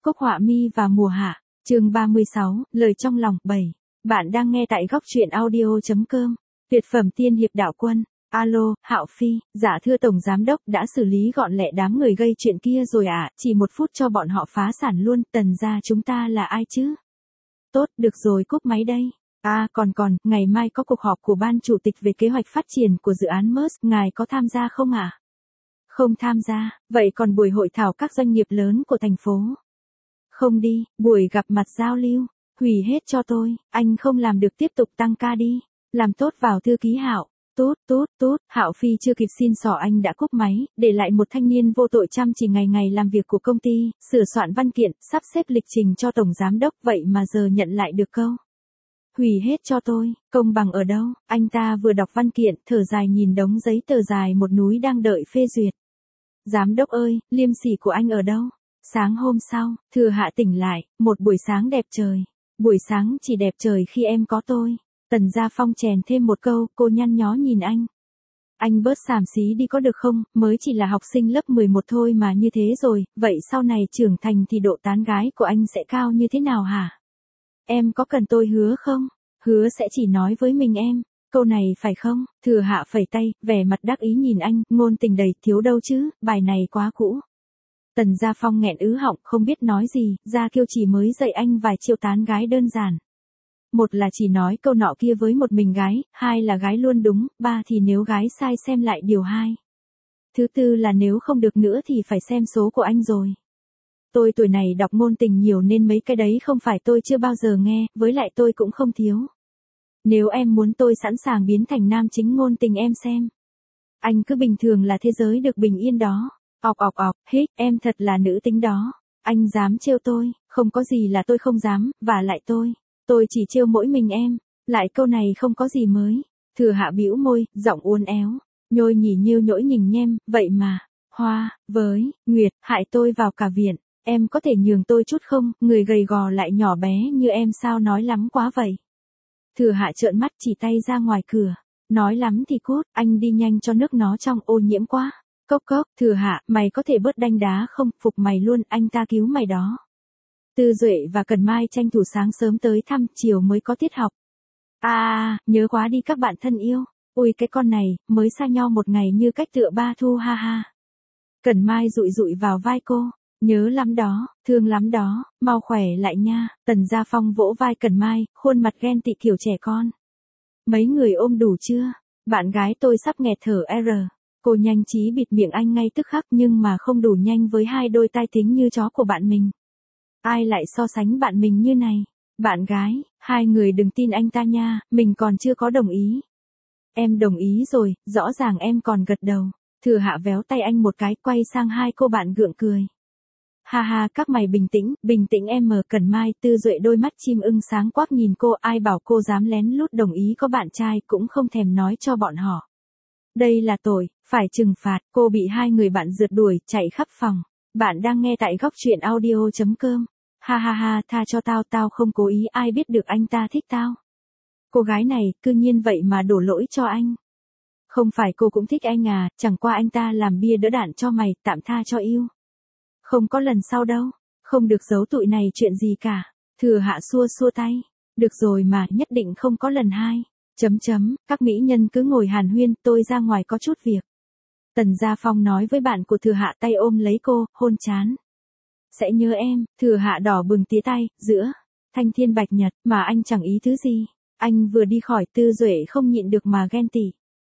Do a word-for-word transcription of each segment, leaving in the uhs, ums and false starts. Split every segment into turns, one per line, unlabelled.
Cốc Họa Mi và Mùa Hạ, chương ba mươi sáu, lời trong lòng, bảy. Bạn đang nghe tại góc truyện audio.com. Tuyệt phẩm tiên hiệp đạo quân. Alo, Hạo Phi, dạ thưa Tổng Giám Đốc, đã xử lý gọn lẹ đám người gây chuyện kia rồi ạ, à, chỉ một phút cho bọn họ phá sản luôn, Tần gia chúng ta là ai chứ? Tốt, được rồi, cúp máy đây. À, còn còn, ngày mai có cuộc họp của ban chủ tịch về kế hoạch phát triển của dự án mớt, ngài có tham gia không ạ? À? Không tham gia, vậy còn buổi hội thảo các doanh nghiệp lớn của thành phố? Không đi, buổi gặp mặt giao lưu, hủy hết cho tôi, anh không làm được tiếp tục tăng ca đi, làm tốt vào thư ký Hạo. Tốt, tốt, tốt, Hạo Phi chưa kịp xin xỏ anh đã cúp máy, để lại một thanh niên vô tội chăm chỉ ngày ngày làm việc của công ty, sửa soạn văn kiện, sắp xếp lịch trình cho Tổng Giám Đốc, vậy mà giờ nhận lại được câu. Hủy hết cho tôi, công bằng ở đâu? Anh ta vừa đọc văn kiện, thở dài nhìn đống giấy tờ dài một núi đang đợi phê duyệt. Giám đốc ơi, liêm sỉ của anh ở đâu? Sáng hôm sau, Thừa Hạ tỉnh lại, một buổi sáng đẹp trời. Buổi sáng chỉ đẹp trời khi em có tôi. Tần Gia Phong chèn thêm một câu, cô nhăn nhó nhìn anh. Anh bớt xàm xí đi có được không, mới chỉ là học sinh lớp mười một thôi mà như thế rồi, vậy sau này trưởng thành thì độ tán gái của anh sẽ cao như thế nào hả? Em có cần tôi hứa không? Hứa sẽ chỉ nói với mình em. Câu này phải không? Thừa Hạ phẩy tay, vẻ mặt đắc ý nhìn anh, ngôn tình đầy, thiếu đâu chứ, bài này quá cũ. Tần Gia Phong nghẹn ứ họng, không biết nói gì, Gia Kiêu chỉ mới dạy anh vài chiêu tán gái đơn giản. Một là chỉ nói câu nọ kia với một mình gái, hai là gái luôn đúng, ba thì nếu gái sai xem lại điều hai. Thứ tư là nếu không được nữa thì phải xem số của anh rồi. Tôi tuổi này đọc ngôn tình nhiều nên mấy cái đấy không phải tôi chưa bao giờ nghe, với lại tôi cũng không thiếu. Nếu em muốn tôi sẵn sàng biến thành nam chính ngôn tình em xem. Anh cứ bình thường là thế giới được bình yên đó. Ọc ọc ọc, hít, em thật là nữ tính đó. Anh dám trêu tôi, không có gì là tôi không dám, và lại tôi. Tôi chỉ trêu mỗi mình em. Lại câu này không có gì mới. Thừa Hạ bĩu môi, giọng uốn éo. Nhôi nhỉ nhêu nhỗi nhỉnh nhem, vậy mà. Hoa, với, Nguyệt, hại tôi vào cả viện. Em có thể nhường tôi chút không, người gầy gò lại nhỏ bé như em sao nói lắm quá vậy. Thừa Hạ trợn mắt chỉ tay ra ngoài cửa. Nói lắm thì cút, anh đi nhanh cho nước nó trong ô nhiễm quá. Cốc cốc, Thừa Hạ, mày có thể bớt đanh đá không, phục mày luôn, anh ta cứu mày đó. Tư Duệ và Cần Mai tranh thủ sáng sớm tới thăm, chiều mới có tiết học. À, nhớ quá đi các bạn thân yêu. Ui cái con này, mới xa nhau một ngày như cách tựa ba thu ha ha. Cần Mai dụi dụi vào vai cô. Nhớ lắm đó, thương lắm đó, mau khỏe lại nha. Tần Gia Phong vỗ vai Cần Mai, khuôn mặt ghen tị kiểu trẻ con. Mấy người ôm đủ chưa? Bạn gái tôi sắp nghẹt thở R. Cô nhanh trí bịt miệng anh ngay tức khắc nhưng mà không đủ nhanh với hai đôi tai tính như chó của bạn mình. Ai lại so sánh bạn mình như này? Bạn gái, hai người đừng tin anh ta nha, mình còn chưa có đồng ý. Em đồng ý rồi, rõ ràng em còn gật đầu. Thừa Hạ véo tay anh một cái, quay sang hai cô bạn gượng cười. Ha ha, các mày bình tĩnh, bình tĩnh em. Mờ Cần Mai, Tư Duệ đôi mắt chim ưng sáng quắc nhìn cô, ai bảo cô dám lén lút đồng ý có bạn trai cũng không thèm nói cho bọn họ. Đây là tội, phải trừng phạt, cô bị hai người bạn rượt đuổi, chạy khắp phòng. Bạn đang nghe tại góc truyện audio.com. Ha ha ha, tha cho tao, tao không cố ý, ai biết được anh ta thích tao. Cô gái này, cư nhiên vậy mà đổ lỗi cho anh. Không phải cô cũng thích anh à, chẳng qua anh ta làm bia đỡ đạn cho mày, tạm tha cho yêu. Không có lần sau đâu, không được giấu tụi này chuyện gì cả. Thừa Hạ xua xua tay. Được rồi mà, nhất định không có lần hai. Chấm chấm, các mỹ nhân cứ ngồi hàn huyên, tôi ra ngoài có chút việc. Tần Gia Phong nói với bạn của Thừa Hạ, tay ôm lấy cô, hôn chán. Sẽ nhớ em. Thừa Hạ đỏ bừng tía tay, giữa thanh thiên bạch nhật, mà anh chẳng ý thứ gì. Anh vừa đi khỏi, Tư Duệ không nhịn được mà ghen tị.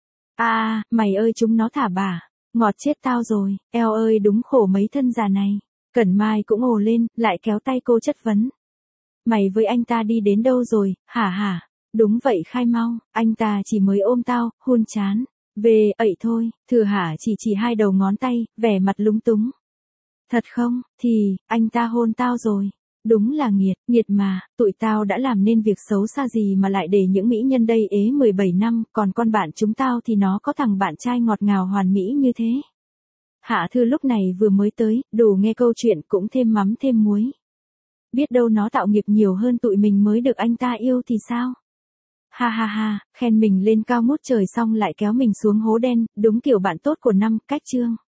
À, mày ơi chúng nó thả bà. Ngọt chết tao rồi, eo ơi đúng khổ mấy thân già này. Cẩn Mai cũng ồ lên, lại kéo tay cô chất vấn. Mày với anh ta đi đến đâu rồi, hả hả? Đúng vậy khai mau, anh ta chỉ mới ôm tao, hôn chán. Về, ậy thôi, Thừa Hạ chỉ chỉ hai đầu ngón tay, vẻ mặt lúng túng. Thật không, thì, anh ta hôn tao rồi. Đúng là nghiệt, nghiệt mà, tụi tao đã làm nên việc xấu xa gì mà lại để những mỹ nhân đây ế mười bảy năm, còn con bạn chúng tao thì nó có thằng bạn trai ngọt ngào hoàn mỹ như thế. Hạ Thư lúc này vừa mới tới, đủ nghe câu chuyện cũng thêm mắm thêm muối. Biết đâu nó tạo nghiệp nhiều hơn tụi mình mới được anh ta yêu thì sao? Ha ha ha, khen mình lên cao ngút trời xong lại kéo mình xuống hố đen, đúng kiểu bạn tốt của năm, cách chương.